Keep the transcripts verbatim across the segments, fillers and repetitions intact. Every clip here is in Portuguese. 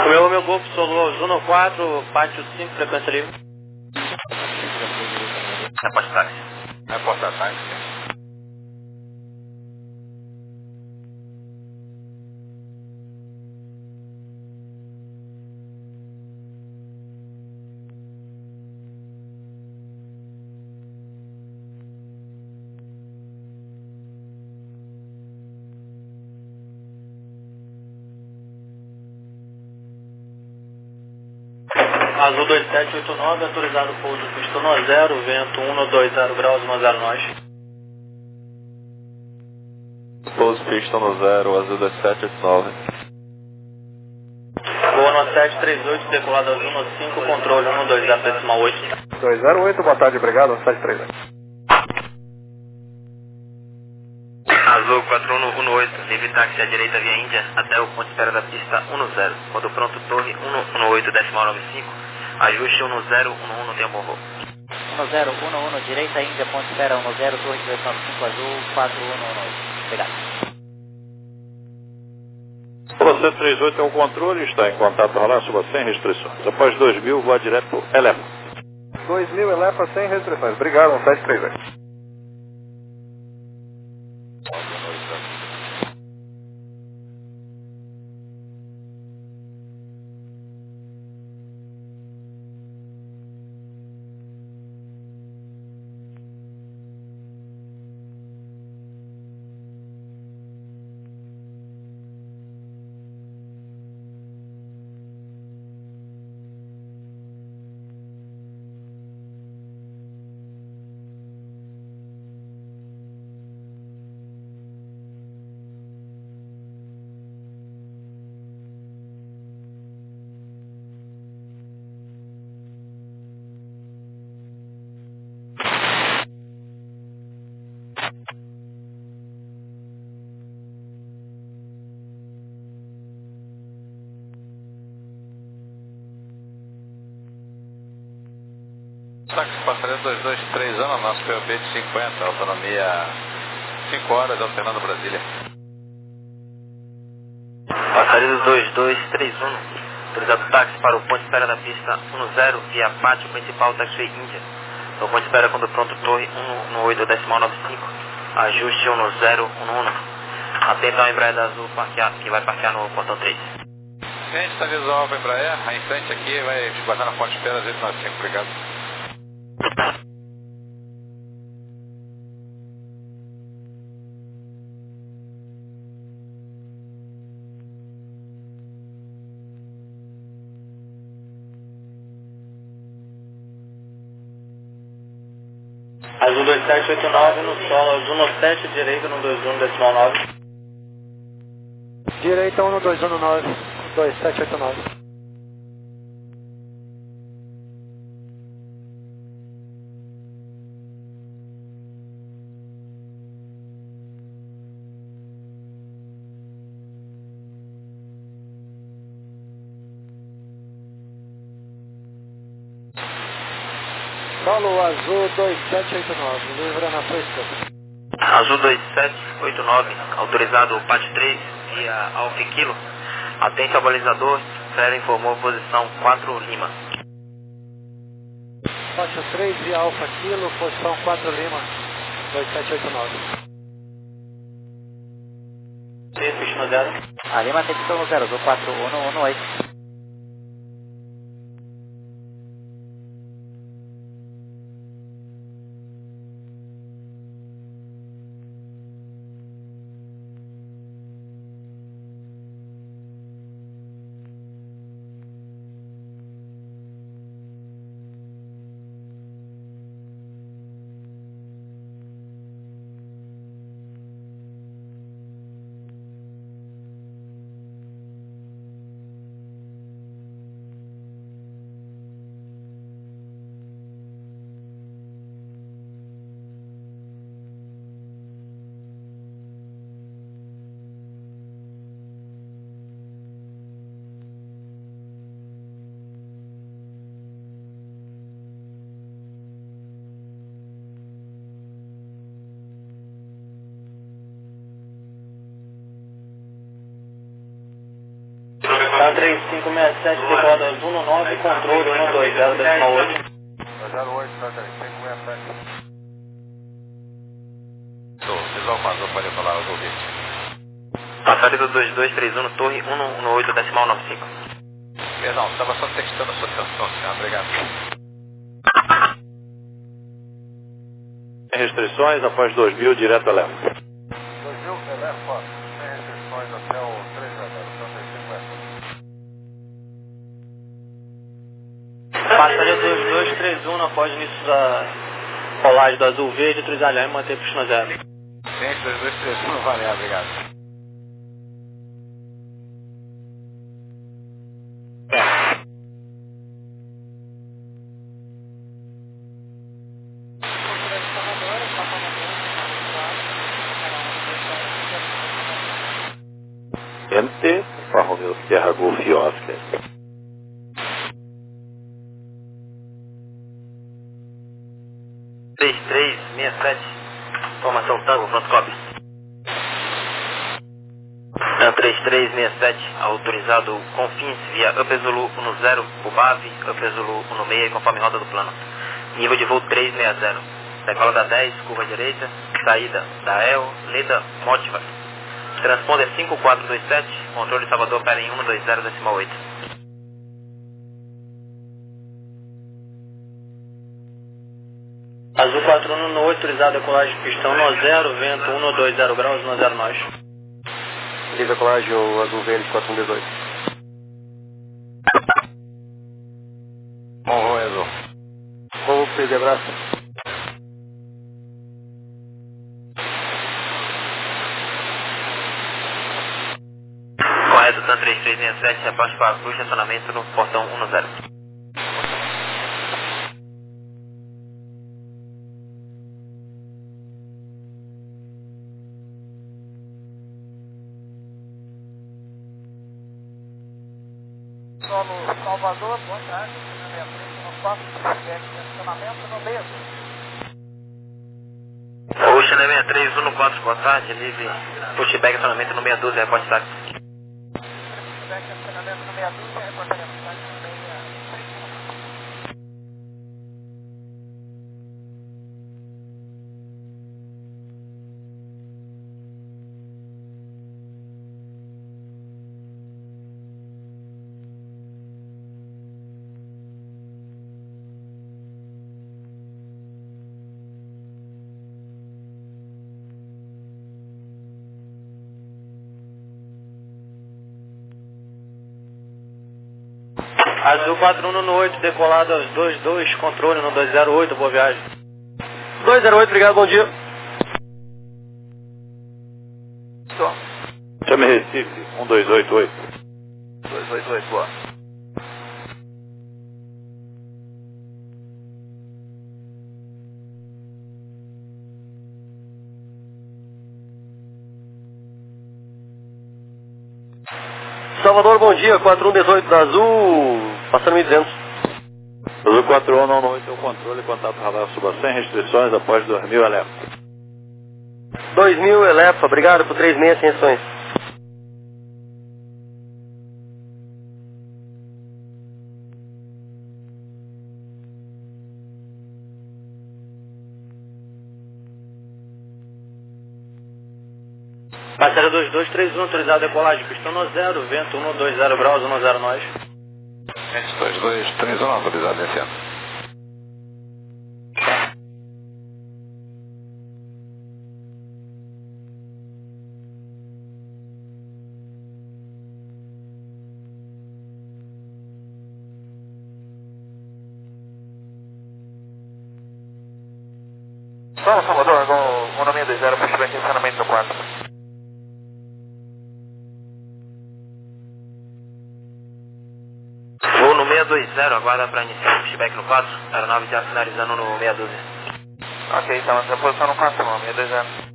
Meu, meu Golfo Solo, Zona quatro, Pátio cinco, frequência livre. Reporte táxi. Reporte táxi. Azul dois sete oito nove, autorizado pouso pistão no zero, vento um dois zero graus, um zero nós. Pouso pistão no zero, Azul dois sete oito nove. Boa no sete três oito, decolado Azul no cinco, controle um dois zero decimal oito. dois zero oito, boa tarde, obrigado, sete três oito. Azul quatro um um oito, livre táxi à direita via Índia, até o ponto de espera da pista um zero. Quando pronto, torre um um oito, decimal nove cinco, ajuste um zero um um, tempo voo. um zero um um, direita Índia, ponto de espera um zero, torre dois nove cinco, Azul quatro um um oito. Obrigado. Você três oito é o controle, está em contato rolar, suba sem restrições. Após dois mil, voa direto para o Elepa. dois mil, Elepa sem restrições. Obrigado, sete três oito. Táxi passageiro dois dois três anos, nosso P O B de cinquenta, autonomia cinco horas, alternando Brasília. Passageiro dois dois três um, autorizado táxi para o ponto de espera da pista um zero, via pátio principal taxi Índia. No ponto de espera quando pronto, torre um oito, decimal nove cinco, ajuste um zero um um. Atento ao Embraer da Azul parquear, que vai parquear no portão três. Gente, está visual para Embraer, em frente aqui, vai guardar na ponte de espera, zero nove cinco, obrigado. Azul dois sete oito nove no solo, Azul no sete, direita no dois um, decimal nove. Direita um dois um nove, dois sete oito nove. Solo Azul dois sete oito nove, livra na sua esquerda. Azul dois sete oito nove, autorizado Pátio três, via Alfa Kilo. Atente ao balizador, Fera informou posição quatro Lima. Pátio três via Alfa Kilo, posição quatro Lima, dois sete oito nove. três, Pistão zero. A Lima tem pistão no zero, Azul quatro um um oito. Tá três cinco seis sete, decolado azul no nove, controle um dois zero decimal oito. zero oito, tá três cinco seis sete. Visual quatro, eu pode falar, eu ouvi. Passado dois dois três um, torre um um oito decimal nove cinco. Perdão, estava só textando a sua atenção, senhor. Obrigado. Sem restrições, após dois mil, direto a Leva. dois mil, Leva, sem restrições até o três zero zero, trinta e cinco F. Passaria dois dois três um após o início da rolagem do azul verde, trisalhar e manter pistão zero. Gente, dois dois três um, valeu, obrigado. M T, Alfa Romeo Sierra Golf Oscar. três três seis sete, formação Tango, pronto, cópia. É três três seis sete, autorizado Confins via Upper Zulu um zero, Bubave, Upper Zulu um seis, conforme rota do plano. Nível de voo trezentos e sessenta. Decola da dez, curva direita, saída da E L, Leda, Motiva. Transponder cinco quatro dois sete, controle Salvador para em um dois zero decimal oito. Azul quatro um no oito, autorizado decolagem pistão no zero, vento um dois zero graus, no zero nós. Livre decolagem, o azul verde quatro um dezoito. Morro, Azul. Vou perder abraço. Correto, TAM três três seis sete, abaixo para a cruz, estacionamento no portão um zero. Solo Salvador, boa tarde, no quatro estacionamento no meio. Ocean sessenta e três, um quatro, boa tarde, livre, pushback, estacionamento no seis doze, reporte táxi. Pushback, estacionamento no seis doze, reportamento táxi no seis. Azul quatro um no oito, decolado aos dois dois, controle no dois zero oito, boa viagem. dois zero oito, obrigado, bom dia. Chame Recife, um dois oito oito. dois oito oito, boa. Salvador, bom dia, quatro um dezoito da Azul, passando mil e duzentos. Azul quatro um não oito, é o controle, contato radar suba sem restrições, após dois mil, Elefa. dois mil, Elefa, obrigado por três seis sem restrições. Passaria dois dois três um, autorizado decolagem pistão no zero, vento um dois zero graus, no zero nós. dois dois três um, autorizado descendo. Vamos, Salvador, com o um seis dois zero, pushback, estacionamento no quatro. Voo no seis dois zero, aguarda para iniciar o pushback no quatro, aeronave já finalizando no seis doze. Ok, então, essa posição no quatro, seis dois zero.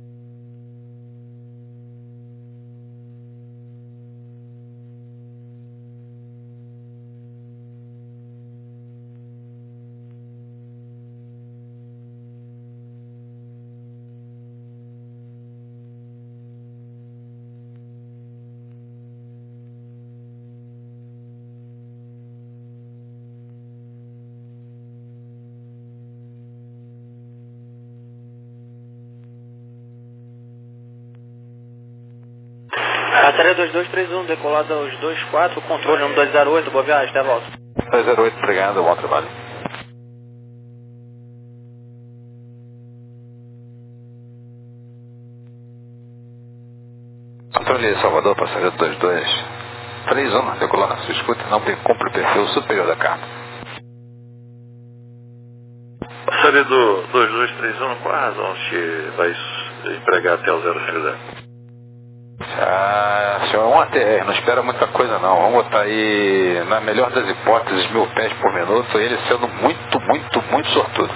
Passaria dois dois três um, decolada aos dois quatro, controle um dois zero oito, boa viagem, até a volta. dois zero oito, obrigado, bom trabalho. Controle Salvador, passageiro dois dois três um, decolando, se escuta, não tem cumpre o perfil superior da carta. Passageiro dois dois três um, qual a razão que vai empregar até o zero zero? Ah, senhor, um A T R, não espera muita coisa não. Vamos botar aí, na melhor das hipóteses, mil pés por minuto, ele sendo muito, muito, muito sortudo.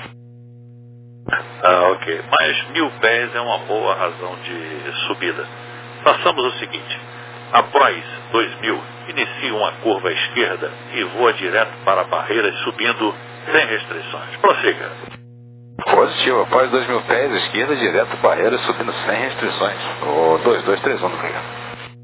Ah, ok. Mas mil pés é uma boa razão de subida. Façamos o seguinte. Após dois mil, inicie uma curva à esquerda e voa direto para a barreira, subindo sem restrições. Prossiga. Positivo, após dois mil pés, esquerda, direto, barreira, subindo sem restrições. O dois dois três um, obrigado.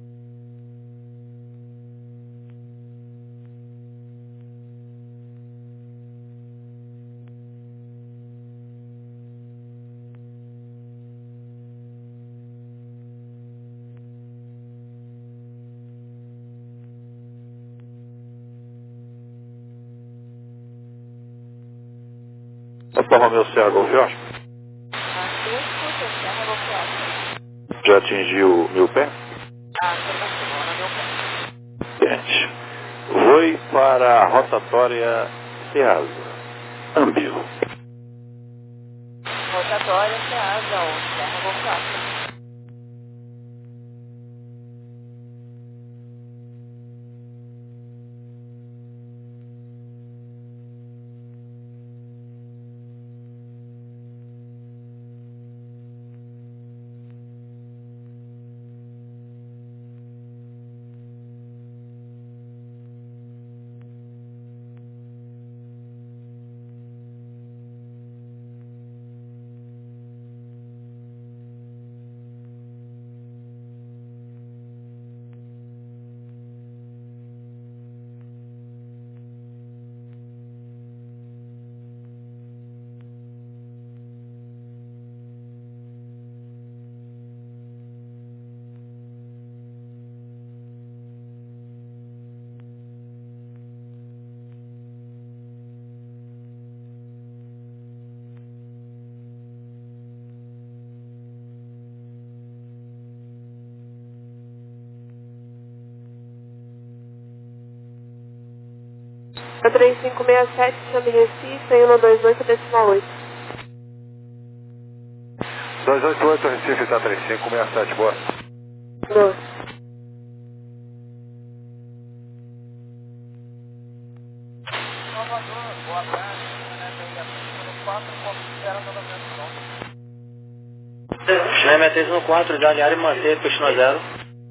Opa, Romeu Serra, Golf Oscar. Aqui escuta, Serra Golf Oscar. Já atingiu mil pés? Ah, foi Barcelona, meu pé. Gente, voe para a rotatória Ceasa. Ambio. Rotatória, Ceasa, ou Serra Golf Oscar. três cinco seis sete, chame Recife, um dois oito decimal oito. dois oito oito, Recife, tá três cinco seis sete, boa. Boa. Salvador, boa tarde, Chame três um quatro, de aliar e manter, peixe no zero.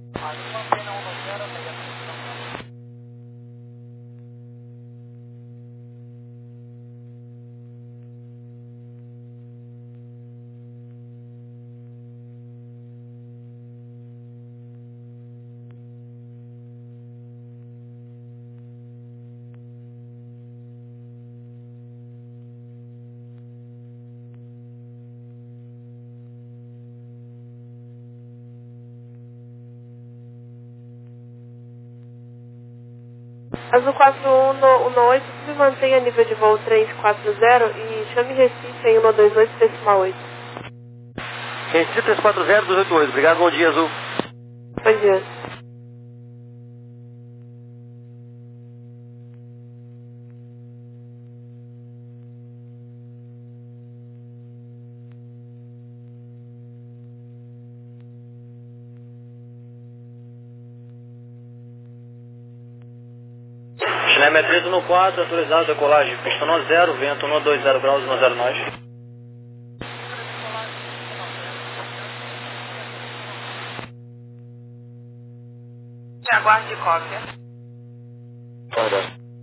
Azul quatro um um oito, me mantenha nível de voo três quatro zero e chame Recife em um dois oito decimal oito. Recife três quatro zero dois oito oito, obrigado, bom dia, Azul. Bom dia. Chame três um quatro, autorizado, decolagem, pista no zero, vento um dois zero graus, um zero nós. Aguarde cópia. Olha.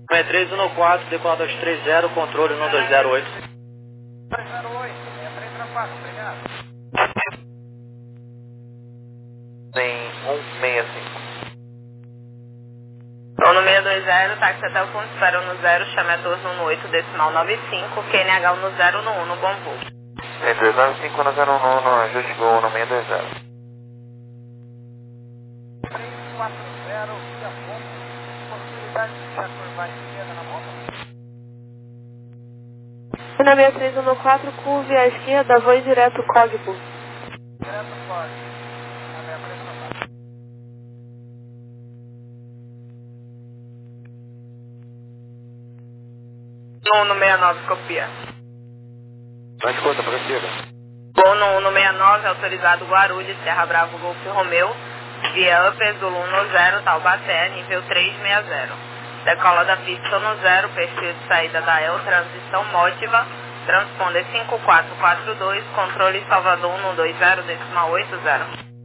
É três um quatro, decolar dois três zero, controle um dois zero oito. dois zero oito, seis três zero quatro, obrigado. Tem um seis cinco. Nono seis dois zero, táxi até o ponto de espera no zero, chame a doze um oito, decimal nove cinco, Q N H no zero no um, bom voo. Tem três nove cinco no zero um, no ajuste Gol no seis dois zero. três quatro zero, via ponto, possibilidade de já curvar a esquerda na moto. Na seis três um quatro, curve à esquerda, voo direto Cogbo. Direto fora. Na meia três um quatro. No um seis nove, copia. Mais conta, prossiga. Gol no um seis nove, autorizado Guarulhos, Serra Bravo, Golf Romeu, via Upper Zulu no zero, Taubaté, nível três seis zero. Decola da pista no zero, perfil de saída da E L, transição Mótiva, transponder cinco quatro quatro dois, controle Salvador um dois zero, decimal oito zero.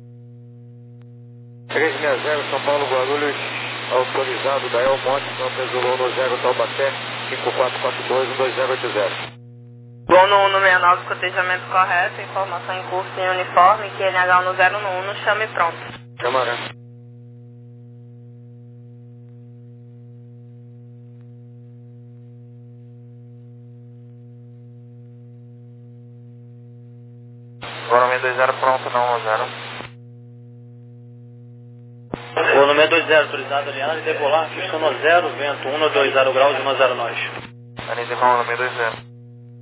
três seis zero, São Paulo, Guarulhos, autorizado da E L Monte, Upper Zulu no zero, Taubaté, cinco quatro quatro dois, um dois zero oito zero. Gol no um seis nove, cotejamento correto, informação em curso em uniforme, Q N H no zero no um, chame pronto. Camarão. Gol no seis dois zero, pronto no um zero. Gol no seis dois zero, autorizado Aliança, decolar, pista no zero, vento um dois zero graus, um zero nós. Anise Gol no seis dois zero.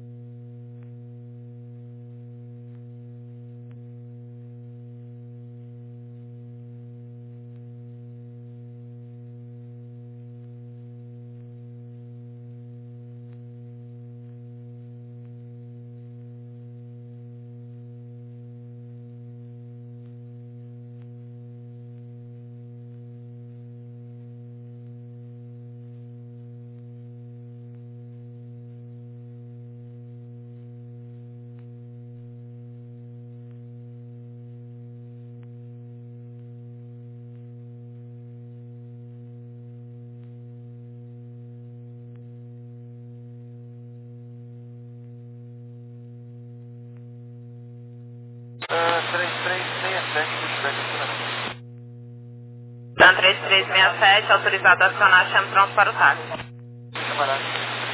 três três seis sete, pushback aqui Dan três três seis sete, autorizado a acionar, chame pronto para o táxi. Camarada.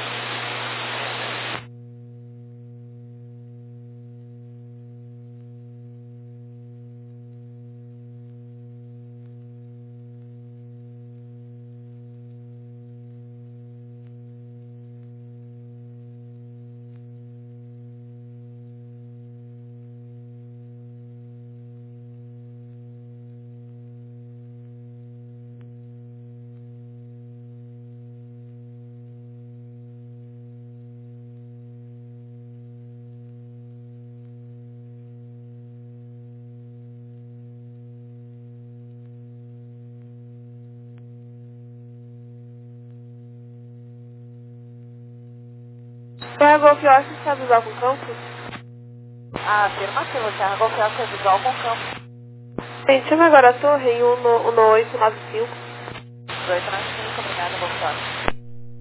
Serra Golf Oscar está visual com campo? Ah, afirmativo, Serra Golf Oscar visual com campo. Gente, chama agora a torre em um oito nove cinco. dois nove cinco, obrigada, Golf Oscar.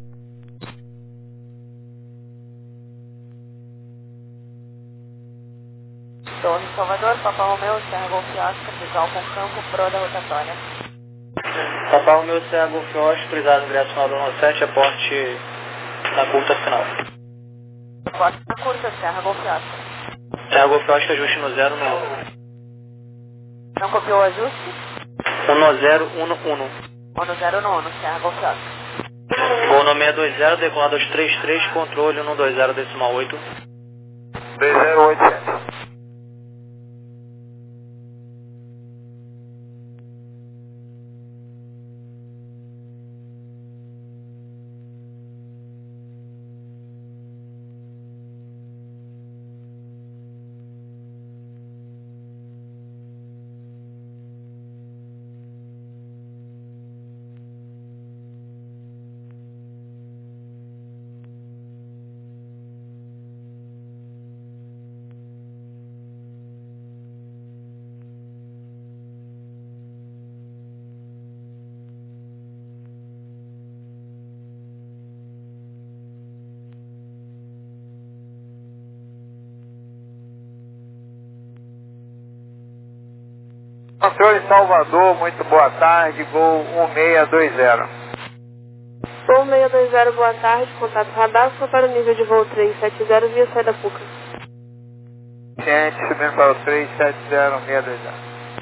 Torre Salvador, Papa Romeu, Serra Golf Oscar, visual com campo, pro da rotatória. Papa Romeu, Serra Golf Oscar, autorizado ingresso final do um sete, aporte na curta final. Aporte na curta, Serra Golf Oscar. Serra Golf Oscar, ajuste no zero no um. Não copiou o ajuste? um zero um um. um no zero no um, Serra Golf Oscar. Gol no seis dois zero, decolar dois três três, controle um dois zero decimal oito. dois zero oito sete. Senhor em Salvador, muito boa tarde, Gol um seis dois zero. Gol um seis dois zero, boa tarde, contato radar, só para o nível de voo três sete zero via saída Puca. Gente, subindo para o três sete zero seis dois zero.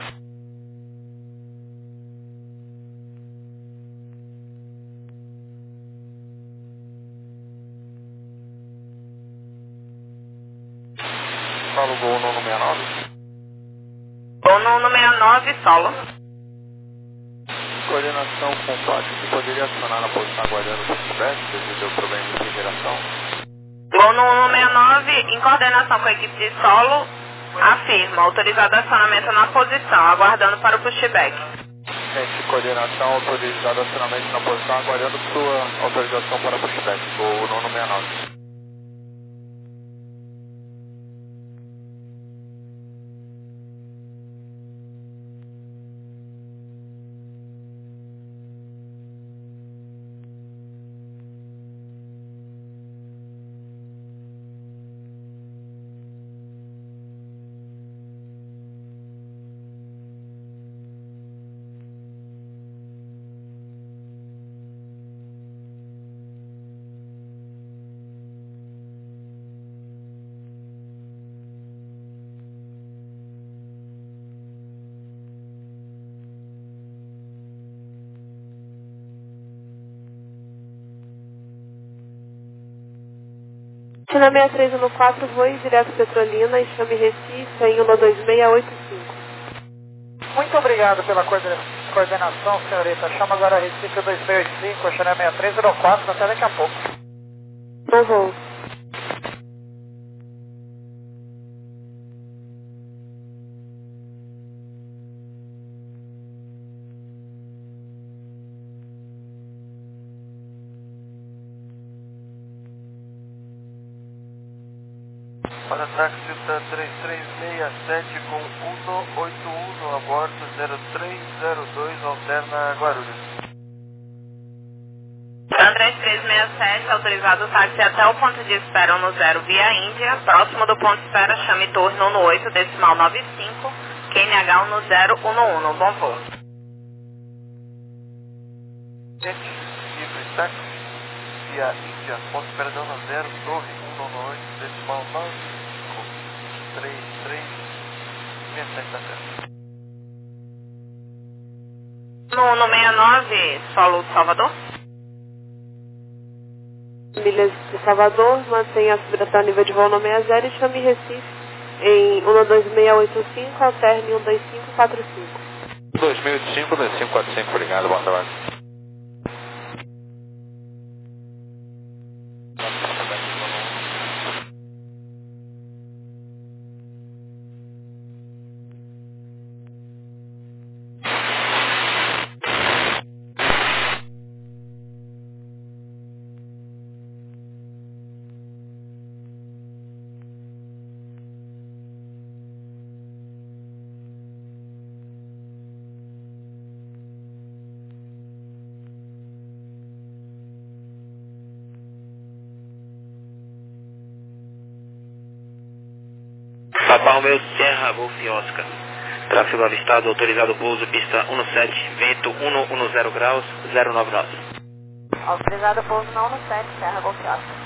Fala o Gol nono seis nove. Gol nono seis nove, solo. Coordenação com Pátio, você poderia acionar na posição aguardando o feedback devido ao problema de refrigeração? Gol nono seis nove, em coordenação com a equipe de solo, afirma, autorizado acionamento na posição, aguardando para o pushback. Gente, coordenação, autorizado acionamento na posição, aguardando sua autorização para pushback. Gol nono seis nove. China seis três um quatro, voe direto Petrolina e chame Recife em um dois seis oito cinco. Muito obrigado pela coordenação, senhorita. Chama agora Recife dois seis oito cinco, China seis três um quatro, até daqui a pouco. Bom voo. Para táxi três três seis sete com um oito um, aborto zero três zero dois, alterna Guarulhos. TAM três três seis sete, autorizado o táxi até o ponto de espera no zero via Índia, próximo do ponto de espera, chame torre no oito, decimal nove cinco, Q N H um no zero um um, bom voo. Gente, livre táxi via Índia, ponto de espera no zero, torre um no oito, decimal nove cinco, três três seis sete da frente. No, no seis nove, solo Salvador. Milhas de Salvador, mantenha a subida até o nível de voo no seis zero e chame Recife em um dois seis oito cinco, alterne um dois cinco quatro cinco. dois mil e cinco, dois cinco quatro cinco, obrigado, boa trabalho. Papa Romeo Sierra Golf Oscar. Tráfego avistado, autorizado pouso, pista um sete, vento cento e dez graus, zero nove nove. Autorizado pouso na um sete, Sierra Golf Oscar.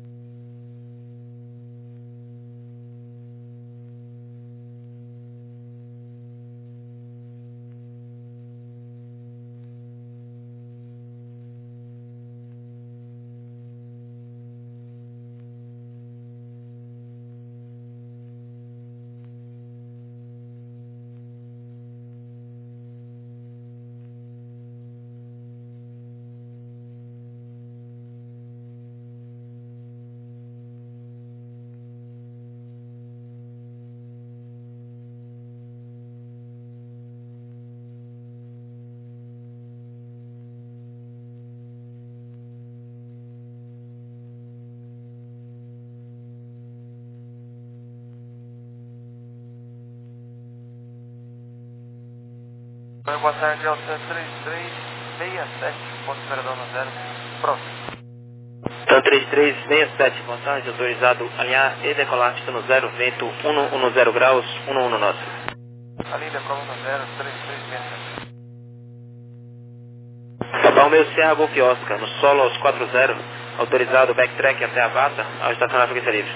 Boa tarde, Alta três três seis sete, ponto de espera no zero, próximo. TAM três três seis sete, boa tarde, autorizado alinhar e decolar pista no zero, vento cento e dez graus, cento e dezanove. Alília, coluna zero, três três seis sete. Papa Romeo Sierra Golf Oscar, no solo aos quatro zero, autorizado o backtrack até a Bata, ao estacionar frequência livre.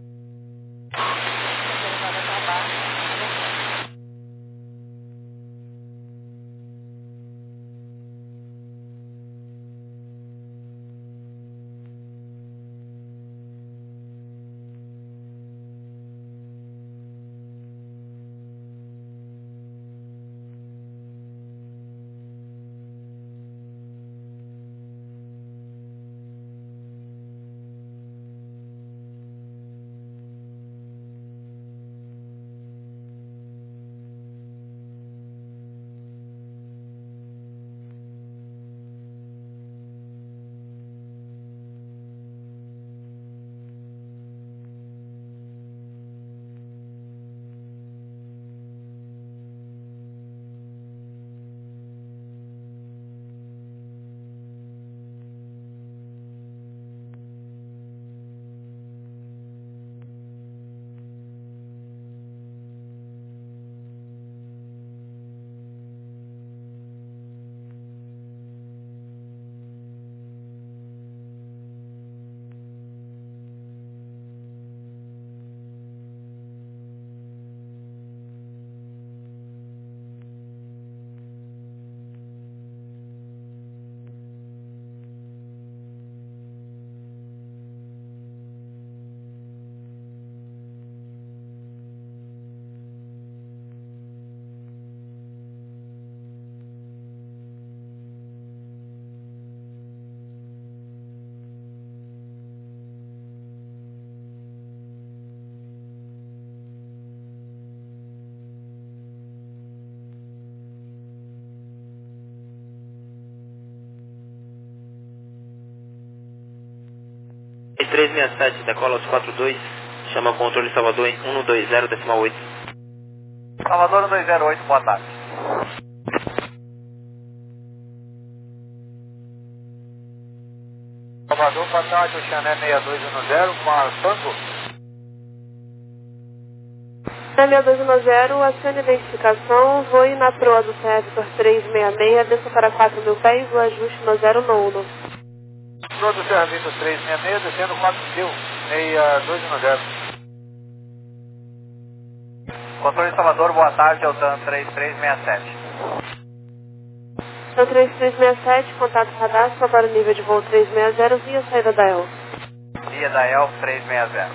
três seis sete, decola aos quatro dois, chama controle Salvador em um dois zero decimal oito. Salvador um dois zero oito, boa tarde. Salvador, boa tarde, o Chané seis dois um zero, com a Tango. seis dois um zero, acione a identificação, voe na proa do C F Victor três seis seis, desça para quatro mil pés, o ajuste no zero um um. Proa do C F Victor três seis seis, descendo quatro mil, seis dois um zero. Controle Salvador, boa tarde, Altan três três seis sete. Então três três seis sete, contato radar, para o nível de voo três seis zero, via saída da Elf. Via da Elf três seis zero.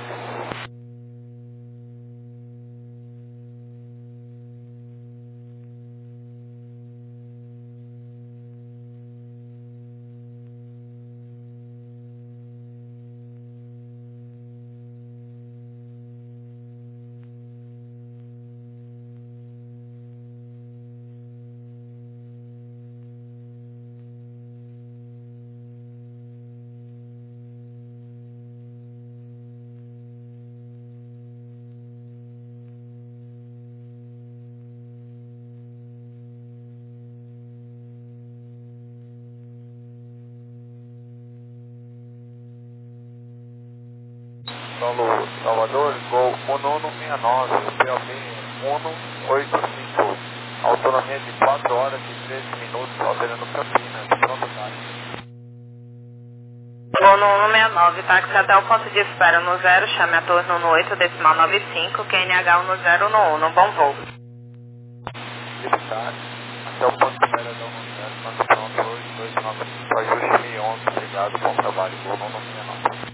Solo Salvador, Gol um um seis nove, P O B um oito cinco, autonomia de quatro horas e treze minutos, operando Campinas, pronto, táxi. Gol no um seis nove, táxi até o ponto de espera no zero, chame a torre no oito, decimal nove cinco, Q N H um no zero um um, bom voo. Táxi, até o ponto de espera do um zero, quando pronto, oito dois nove cinco, ajuste mil e onze, obrigado, bom trabalho, Gol um um seis nove.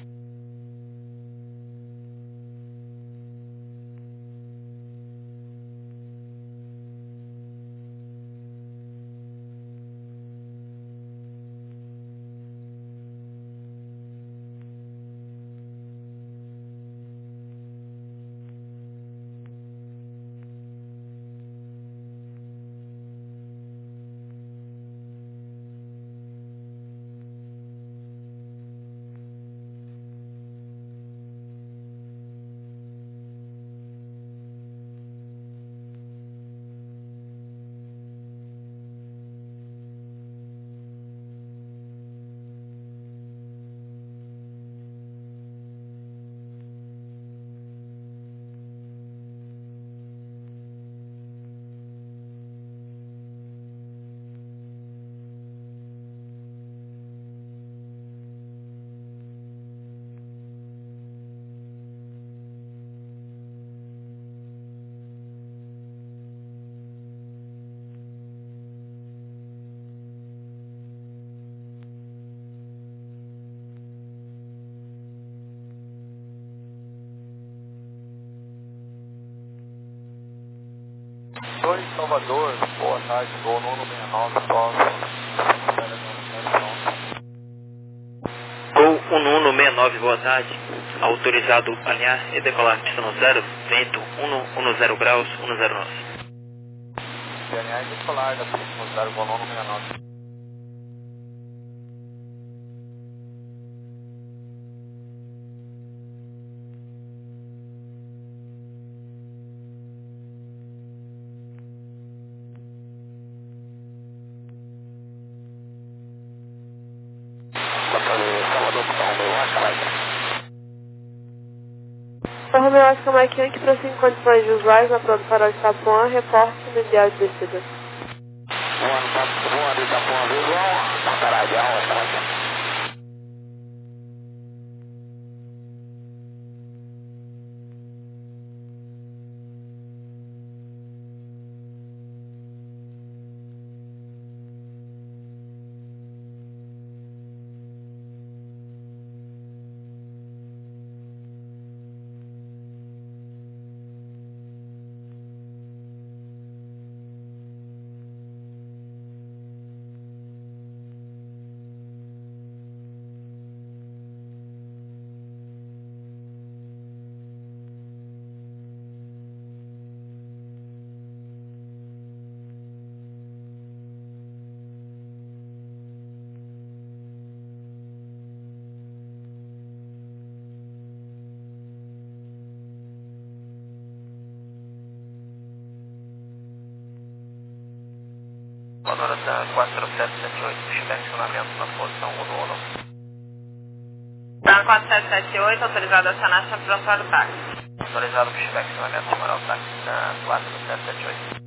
dois, Salvador, boa tarde, voo Nuno sessenta e nove, próximo. Gol um Nuno sessenta e nove, boa tarde. Autorizado alinhar e decolar pista no zero, vento um zero graus, um zero nove. Alinhar e decolar da pista no zero, voo Nuno sessenta e nove. O Romeu Oscar Mike Yankee prossegue em condições visuais na prova do farol de Itapuã, reporte inicial de descida. One, one, Itapuã visual, Montaradial, Montaradial. Honorata quatro sete sete oito, direcionamento na posição um no um. Na quatro sete sete oito, autorizado a acionar para prontuário táxi. Autorizado para direcionamento chamar o táxi na quatro sete sete oito.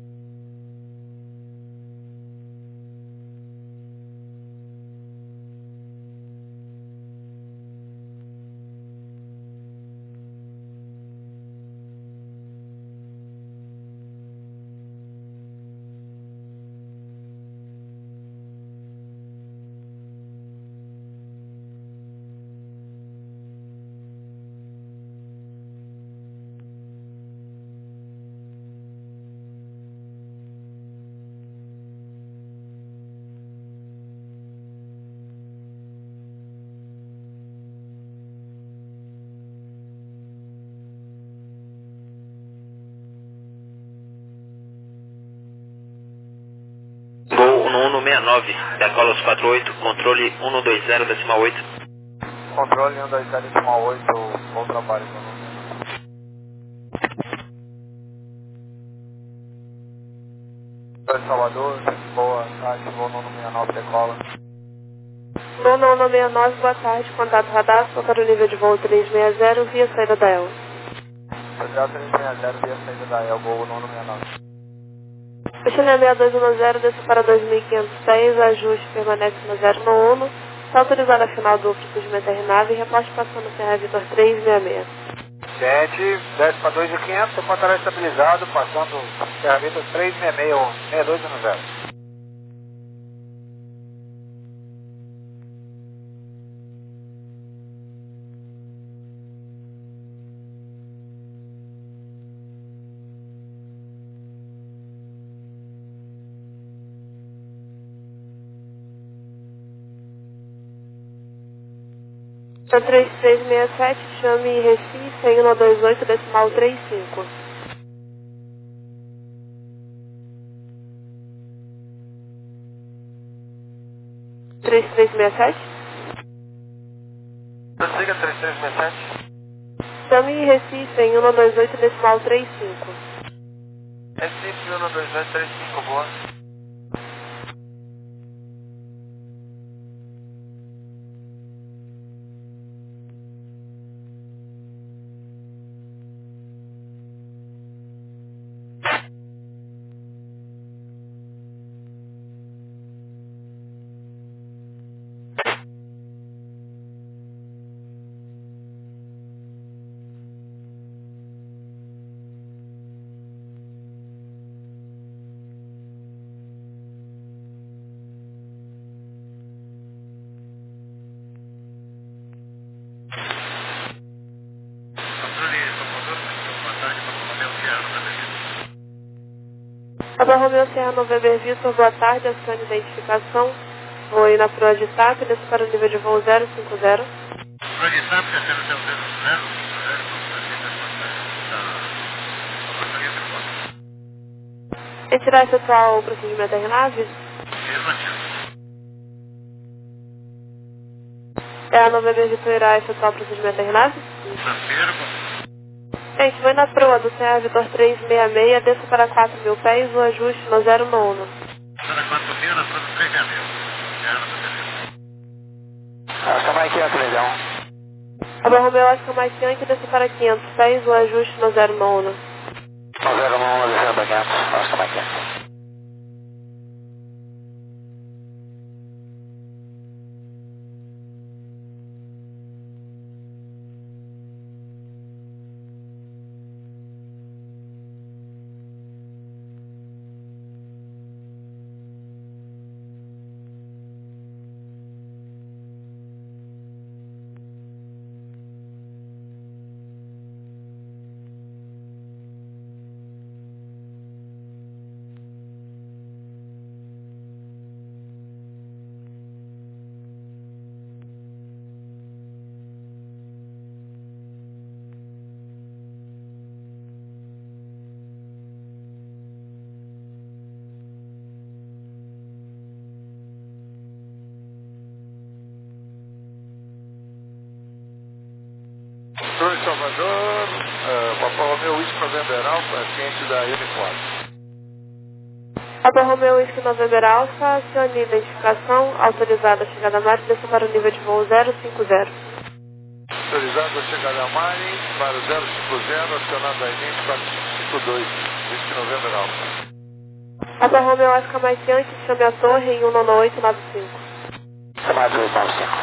Gol um sessenta e nove, decola os quatro oito, controle um dois zero, decimal oito. Controle um dois zero, decimal oito, bom trabalho, Nuno. Salvador, boa tarde, voo Nuno sessenta e nove, decola. Nuno sessenta e nove, boa tarde, contato radar, para o nível de voo trezentos e sessenta, via saída da E L. Hotel trezentos e sessenta, via saída da E L, voo Nuno sessenta e nove. Destino seis dois um zero, desce para dois mil quinhentos e seis, ajuste permanece no zero no um. Está autorizado a final do procedimento R nave e reporte passando Serra Vitor trezentos e sessenta e seis. Sete, desce para dois mil e quinhentos, o controle estabilizado, passando Serra Vitor trezentos e sessenta e seis, sessenta e dois um zero. três três seis sete, chame Recife, cento e vinte e oito, decimal trinta e cinco. três três seis sete? Prossiga três três seis sete. Chame Recife, cento e vinte e oito, decimal trinta e cinco. Recife um dois oito três cinco, boa. Alfa Romeo Serra November Vitor, boa tarde, acione identificação. Foi na proa de TAP, desce para o nível de voo zero cinco zero. Proa de TAP, descendo zero zero zero, retirar e efetuar o procedimento da aeronave? É a November Vitor irá efetuar o procedimento da aeronave? Gente, foi na proa do Serra Vitor trezentos e sessenta e seis, desça para quatro mil pés, o ajuste no zero no uno. Para quatro mil, na proa do trezentos e sessenta e seis. Oscar Mike Yankee, legal. Alfa Romeo Oscar Mike Yankee, desça para quinhentos pés, o ajuste no zero no uno. No zero no uno, descendo para quinhentos, Oscar Mike Yankee. Controle Salvador, uh, Papa Romeo Whisky November Alpha, ciente da Uniforme. Alfa Romeo Whisky November Alpha, acione identificação, autorizada a chegada a mar, desça para o nível de voo zero cinco zero. Autorizado a chegada a Mari para o zero cinco zero, acionado a Inês quatro cinco cinco dois, Whisky November Alpha. Alfa Romeo Oscar Mike Yankee, chame a torre em um nove oito nove cinco. Chamado oito nove cinco.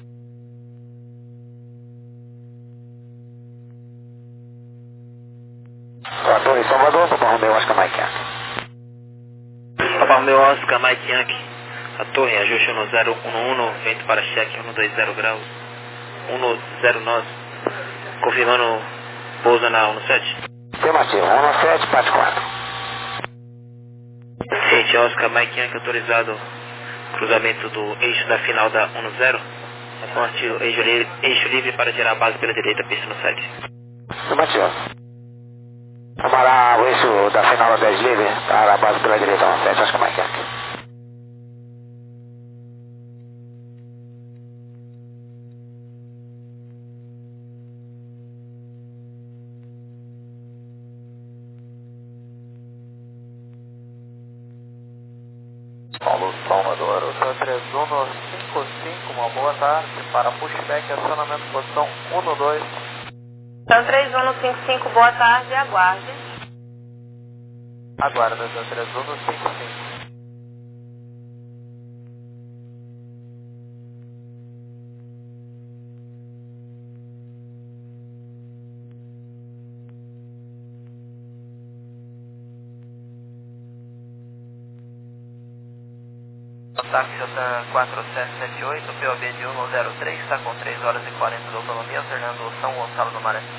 Torre Salvador, Papa Romeo Oscar Mike Yankee. Papa Romeo Oscar Mike Yankee, a torre, ajuste no zero um um, vento para cheque cento e vinte graus, cento e nove, confirmando pousa na um sete. Afirmativo, um sete, parte quatro. Ciente Oscar Mike Yankee, autorizado cruzamento do eixo da final da um zero, aporte o eixo livre, eixo livre para tirar a base pela direita, pista no sete. Afirmativo. Tomará o eixo da final da dez livre para a base pela direita, um sete, Oscar Mike Yankee. Paulo Salvador, Ultra três um cinco cinco, uma boa tarde, para pushback, acionamento posição um dois. Então três um cinco cinco, boa tarde, aguarde. Aguarda, então três um cinco cinco. Táxi quatro sete sete oito, P O B de um zero três, está com três horas e quarenta de autonomia, alternando São Gonçalo do Maré.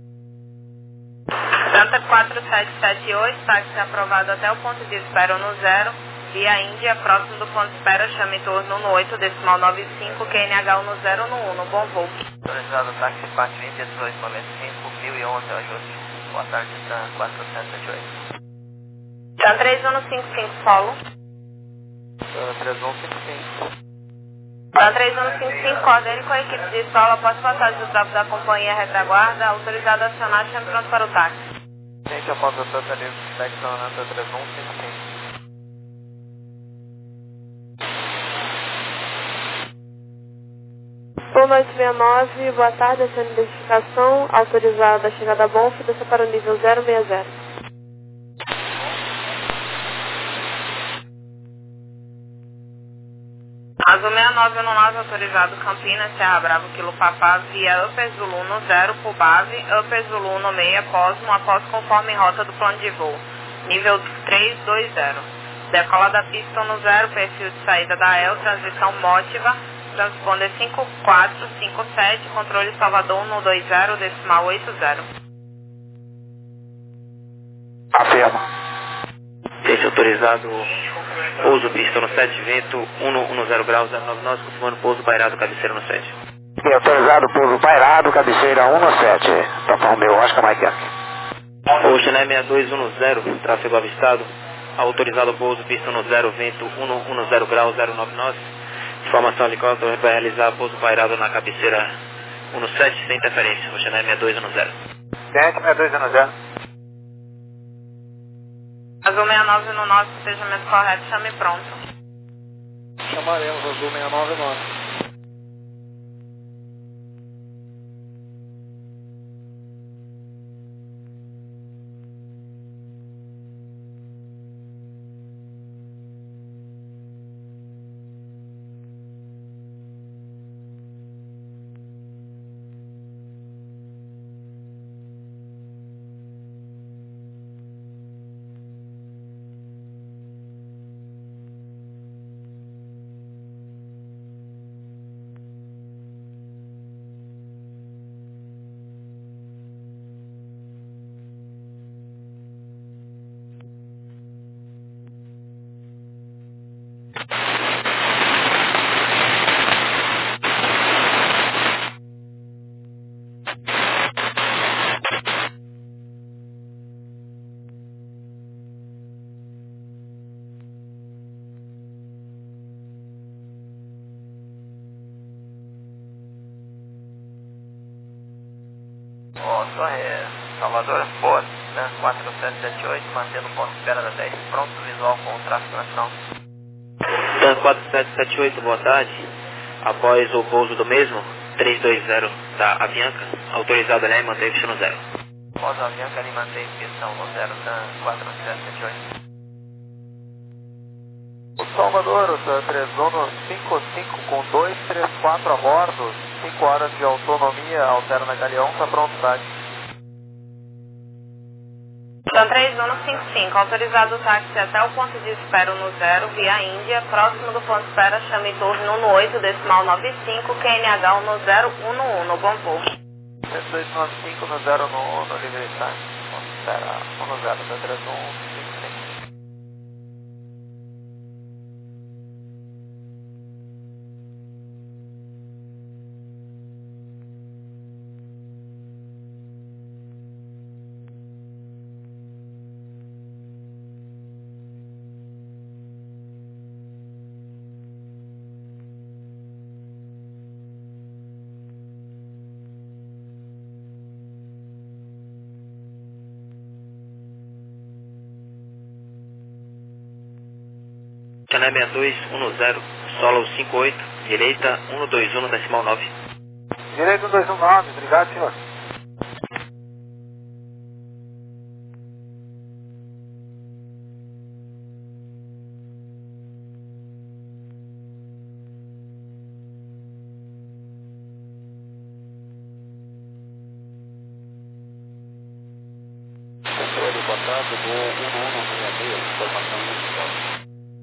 Santa quatro sete sete oito, táxi aprovado até o ponto de espera no zero, via Índia, próximo do ponto de espera, chame torno no oito, decimal nove cinco, Q N H no zero no um, bom voo. Autorizado táxi quatro vinte, dezoito noventa e cinco, mil e onze, ajuste. Boa tarde, Santa quatro sete sete oito. Então três um cinco cinco, solo. três um cinco cinco. Então três um cinco cinco, coordene com a equipe de escola após passagem do tráfego da companhia retaguarda, autorizado a acionar, chame pronto para o táxi. Gente, após a Santa Livre, seccionando três um cinco cinco. um oito seis nove, boa tarde, acione identificação, autorizada a chegada a Bonf, desça para o nível zero seis zero. Azul sessenta e nove um nove, autorizado Campinas, Serra Bravo, Quilo Papá, via Upper Zulu no zero por base, Upper Zulu no meia, Cosmo, após conforme rota do plano de voo, nível três dois zero. Decola da pista no zero, perfil de saída da E L, transição Mótiva, transponder cinco quatro cinco sete, controle Salvador um dois zero, decimal oito zero. Afirma. Gente, Autorizado pouso pista no sete, vento um zero graus, zero nove nós, confirmando pouso pairado, cabeceira no sete. E autorizado pouso pairado, cabeceira um no sete. Papa Romeo, Oscar Mike Yankee. Ocean sessenta e dois dez, tráfego avistado. Autorizado pouso pista no zero, vento um zero graus, zero nove nós. Informação helicóptero vai realizar pouso pairado na cabeceira um no sete, sem interferência. Ocean sessenta e dois dez. sessenta e dois dez. Azul sessenta e nove no nosso, despejamento correto, chame pronto. Chamaremos Azul sessenta e nove nove. Torre Salvador, Ford, né, quatro sete sete oito, mantendo o ponto de espera da dez, pronto visual com o tráfego nacional. Dan quatro sete sete oito, boa tarde. Após o pouso do mesmo, três dois zero da Avianca, autorizado ali e mantém pista no zero. Após a Avianca, ele mantém pista no zero, Dan quatro sete sete oito. O Salvador, o Trezono cinco cinco com dois três quatro a bordo, cinco horas de autonomia, alterna Galeão, está pronto, táxi. Dan três uno cinco cinco, autorizado o táxi até o ponto de espera no zero, via Índia, próximo do ponto de espera, chame torre no oito, decimal nove cinco, Q N H no zero um um, no bom voo. dois nove cinco no zero um, no livre táxi, ponto de espera um zero, da três um cinco cinco. Channel sessenta e dois dez, solo cinquenta e oito, direita um dois um, decimal nove. Direito um dois um nove, obrigado, senhor. Controle, boa tarde, voo um um seis seis, informação inicial.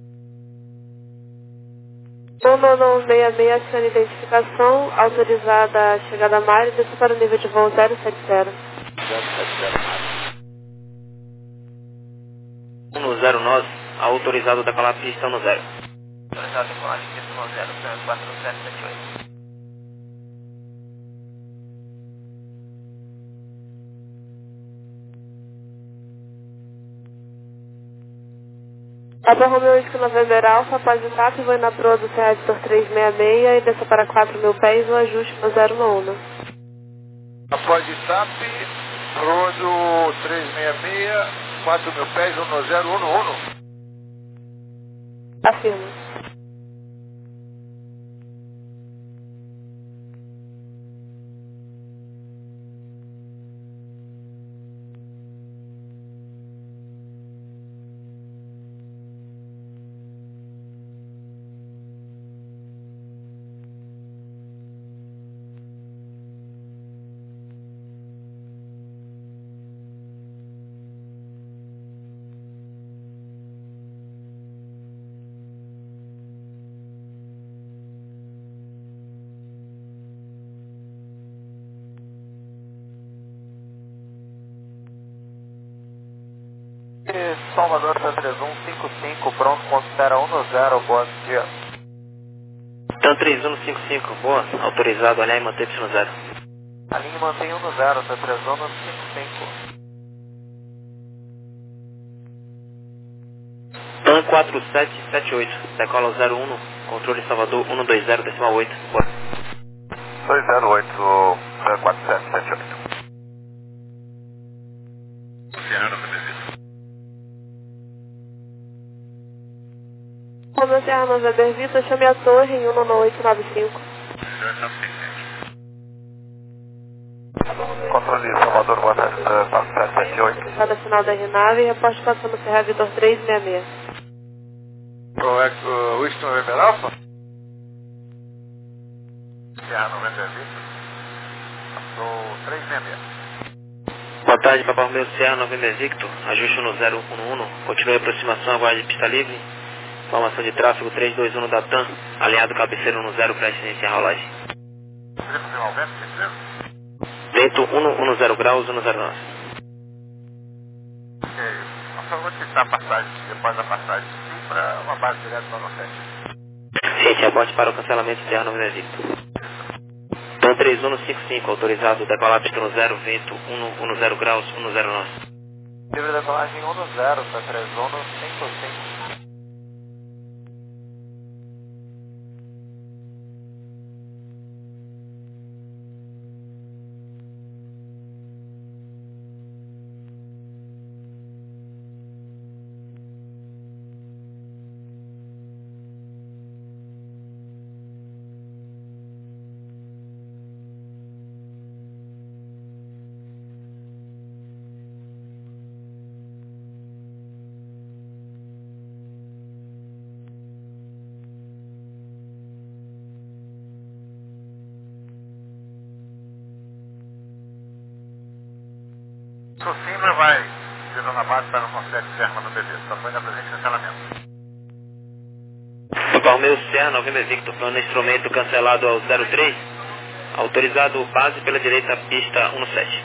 um nove seis seis, aciona identificação, autorizada a chegada a mar e desça para o nível de voo zero sete zero. zero sete zero. um zero nós, autorizado decolar pista no zero. Autorizado decolar pista no zero, Dan quatro sete sete oito. Papa Romeo Whisky November Alpha, após o TAP, voe na proa do Serra Editor trezentos e sessenta e seis e desça para quatro mil pés, o ajuste no zero um um. Após de TAP, Rodo trezentos e sessenta e seis, quatro mil pés, um zero um um. Afirma. Salvador TAM três um cinco cinco, pronto, considera um zero, boa dia. TAM três um cinco cinco, boa, autorizado, olhar e manter Y zero. A linha mantém um zero, TAM três um cinco cinco. TAM quatro sete sete oito, decola zero um, controle Salvador um dois zero, decimal oito, boa. dois zero oito, TAM quatro sete sete oito. Romeu Serra Nova Vita, chame a torre em um oito nove cinco. Controle Salvador, boa tarde, TAM quatro sete sete oito. Cada final da R-Nave, reporte passando Serra Vitor três seis seis. Pro é o Winston November Alpha? Serra November Victor. Passou três seis seis. Boa tarde, Papai Romeu Serra November Victor, ajuste no zero um um, continue a aproximação, aguarde pista livre. Informação de tráfego três dois um da TAM, alinhado cabeceiro no zero, preste iniciar a rolagem. Vento um zero graus, um zero nove. Ok, a favor de citar a passagem, depois da passagem, sim, para uma base direta para o sete. Gente, aborte para o cancelamento de Arno Victor. TAM três um cinco cinco, autorizado, decolar pista no zero, vento um zero graus, um zero nove. Livre decolagem um zero, TAM três um cinco cinco. O Simbra vai virando a base para não conseguir serra no B D, só foi na presente cancelamento. Papai Romeu Serra November Victor, plano instrumento cancelado ao zero três, autorizado base pela direita, pista um sete.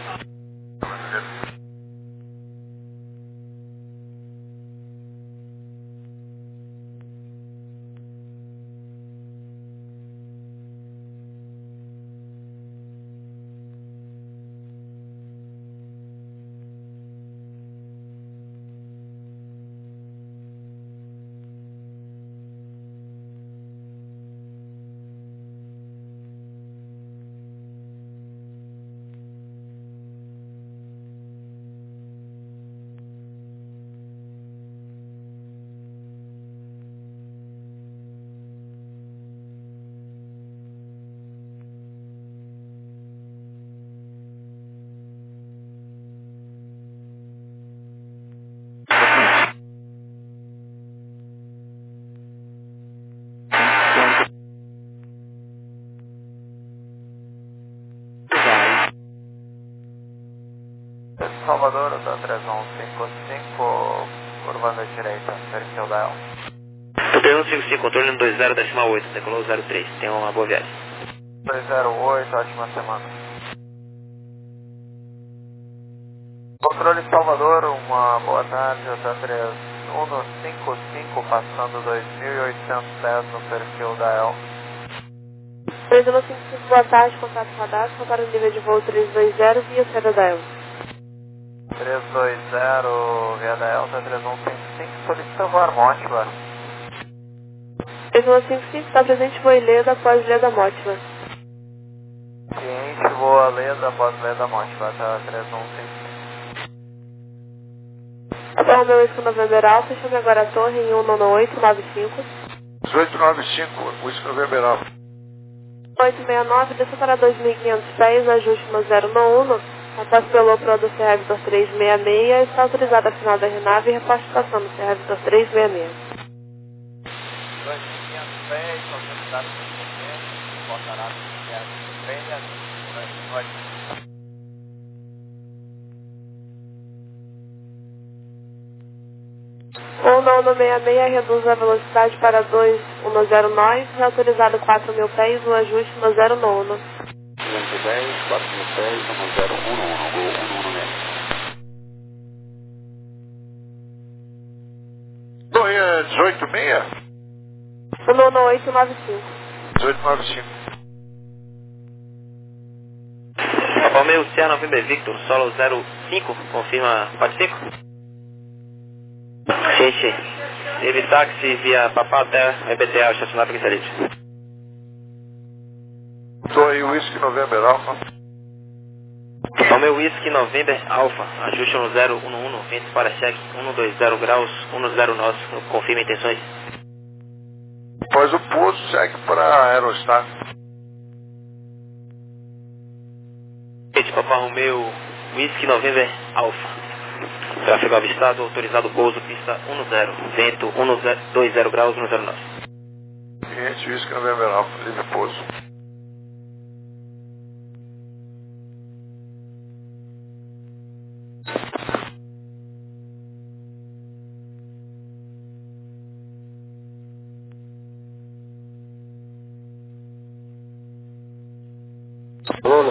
Salvador, TAM três um cinco cinco, curvando à direita, perfil da El. TAM três um cinco cinco, controle um dois zero, decimal oito, decolou zero três, tenha uma boa viagem. dois zero oito, ótima semana. Controle Salvador, uma boa tarde, TAM três um cinco cinco, passando dois mil e oitocentos pés no perfil da El. três um cinco cinco, boa tarde, contato radar, contato no nível de voo três dois zero, via saída da El. três dois zero, via da El, TAM três um cinco cinco, solicita voar Motiva. três um cinco cinco, está presente voo Leda após Leda Motiva. Cliente voa Leda após Leda Motiva, TAM três um cinco cinco. Papai Romeu Whisky November Alpha, chame agora a torre em um oito nove cinco. dezoito nove cinco, Whisky November Alpha. oito seis nove, desça para dois mil e quinhentos pés, ajuste no zero um, após pelo Pro do Serra Vitor três seis seis, está autorizado a final da R-Nave e reporte passando Serra Vitor três seis seis. dois mil e quinhentos pés, autorizado por cento, portará do Serra Vitor três seis seis. um nove seis seis, reduz a velocidade para dois um zero nove, autorizado quatro mil pés, o ajuste no zero um. duzentos e dez, quatro mil pés, no zero um um, gol um um seis. é dezoito seis? um um oito nove cinco. dezoito nove cinco. Papa Romeu, Sierra November Victor, solo zero cinco, confirma quatro cinco. Gente, teve táxi via Papá até E B T A, estacionado para Quincelite. Tô aí, Whisky November Alpha. Romeu Whisky November Alpha, ajuste no zero um um, vento para cheque, um dois zero graus, um zero nosso, confirma intenções. Após o pouso, segue para Aerostar. Gente, Papa Romeu Whisky November Alpha. Tráfego avistado, autorizado pouso, pista um zero, vento um dois zero graus, um zero nosso. Cliente Whisky November Alpha, livre pouso. Bruno.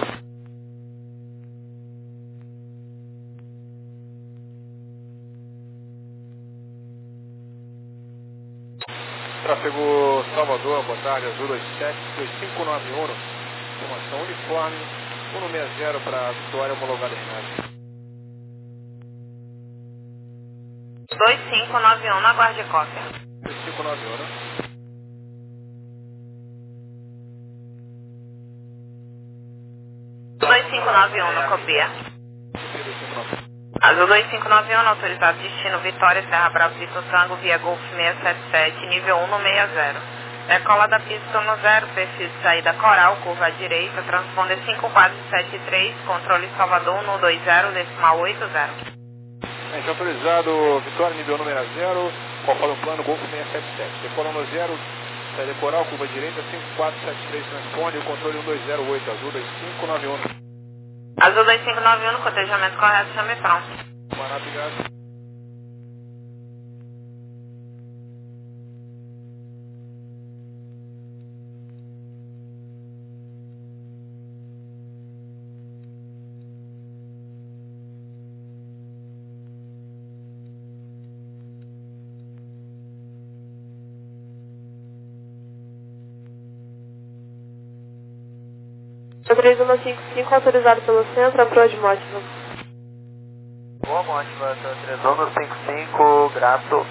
Tráfego Salvador, boa tarde, Azul dois sete, dois cinco nove um, informação uniforme, um seis zero para Vitória, homologada em nave. dois cinco nove um, aguarde cópia. dois cinco nove um, né? dois cinco nove um, no copia. Azul dois cinco nove um, autorizado destino Vitória, Serra Bravo, Vitor Tango, via Golf seiscentos e setenta e sete, nível um no sessenta. Decola da pista no zero, perfil de saída Coral, curva à direita, transponder cinco quatro sete três, controle Salvador um dois zero, decimal oito zero. Gente, autorizado Vitória, nível um zero, conforme o plano Golf seiscentos e setenta e sete. Decola no zero, saída Coral, curva à direita, cinco quatro sete três, transponde, controle um dois zero oito, Azul dois cinco nove um. Azul dois cinco nove um, no cotejamento correto, chame pronto. Maravilhoso. três um cinco cinco, autorizado pelo centro, approach Mótima. Boa Mótima, três um cinco cinco, grato.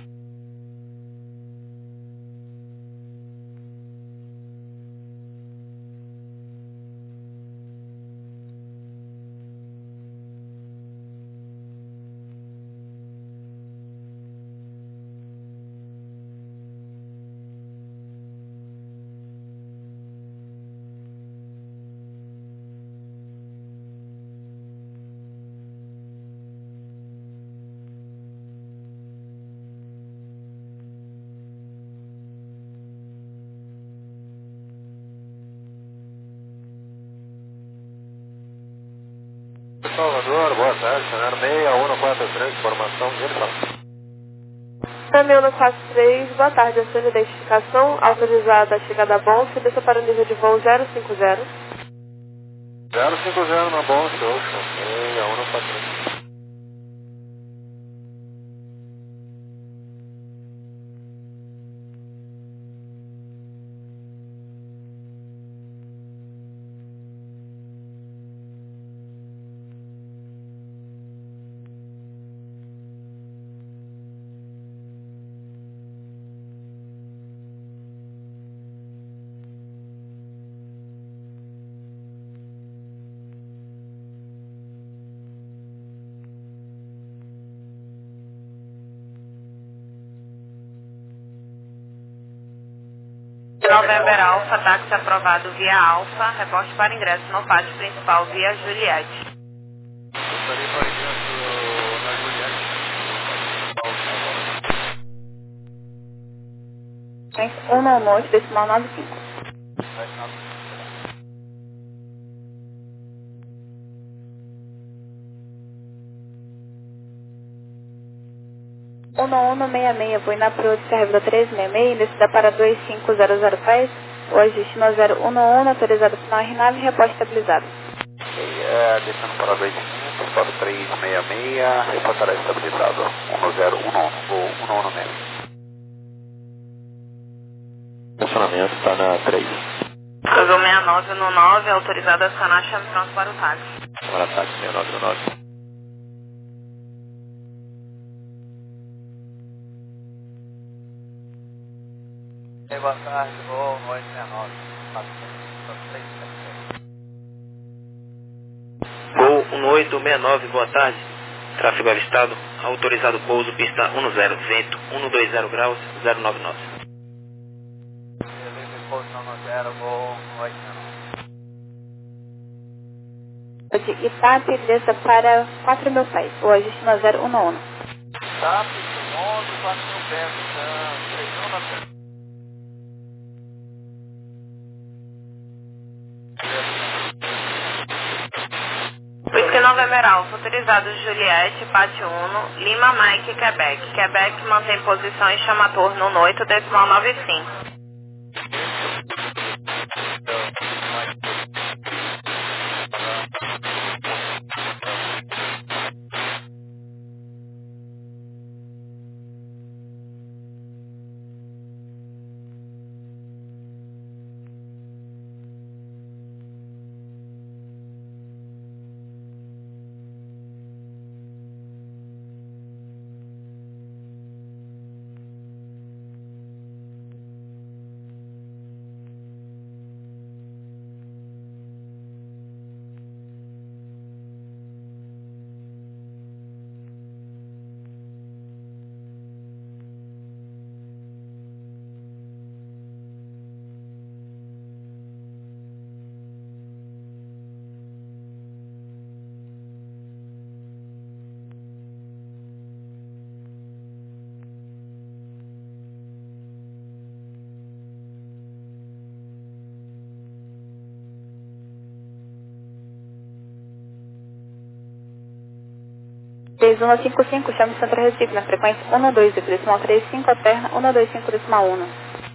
Salvador, boa tarde, cenário seis um quatro três, informação de elevação. seis um quatro três, boa tarde, a sua identificação, autorizada a chegada a Bonf, desça para o nível de voo zero cinco zero. zero cinco zero na Bonf, Ocean, seis um quatro três. November Alpha, táxi aprovado via Alpha, reporte para ingresso no pátio principal via Juliette. Gostaria para ingresso na Juliette. um no noite, decimal nove cinco. um no um seis seis, vou na Pro de Serra três seis seis, descida para dois cinco zero zero pés, o ajuste no zero um um, autorizado final R nove, reposto estabilizado. É, descendo para dois cinco, para três seis seis, reportará estabilizado, um zero um um, voo um um mesmo. Estacionamento está na três. Azul sessenta e nove no nove, autorizado a acionar, chame pronto para o táxi. Para táxi sessenta e nove no nove. Ei, boa tarde, voo oito sessenta e nove. Voo um oito sessenta e nove, boa tarde. Tráfego avistado, autorizado pouso, pista um zero, vento cento e vinte graus, zero nove nove. Beleza, posição no zero, voo oito sessenta e nove. De Itape, desça para quatro mil pés. O ajuste no zero um um. Itape, onze, quatro mil pés, três um na frente. Whisky November Alfa, autorizado Juliette, Pátio Uno, Lima, Mike, Quebec. Quebec mantém posição em chama torno no oito, decimal nove cinco. três um cinco cinco, chame Centro Recife, na frequência um dois, decimal três cinco, alterna um dois cinco, decimal um.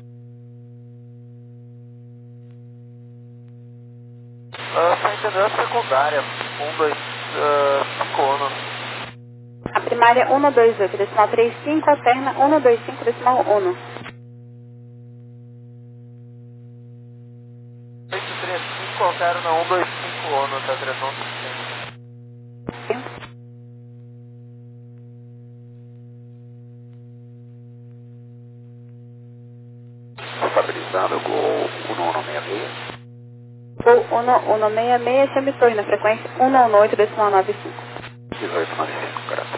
Ah, tá entendendo a secundária, um dois cinco Uno. A primária um dois oito, decimal três cinco, alterna um dois cinco, decimal um. oito três cinco, alterna um dois cinco Uno, tá três um cinco. Estabilizado, Gol um um seis seis. Gol um um seis seis, chame Torre, na frequência um um oito, decimal nove cinco. dezoito nove cinco, graças.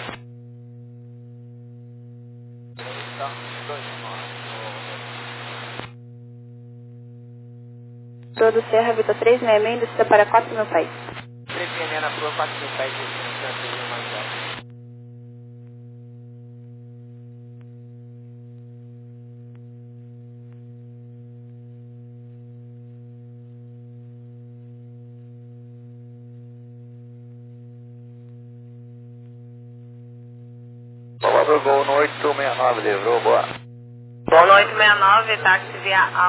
Todo Serra, Vitor três seis seis, descida para quatro mil pés. três seis seis na rua, quatro mil pés, descida mais alto. Palavra Gol no oito seis nove, livrou, boa. Gol no oito seis nove, táxi via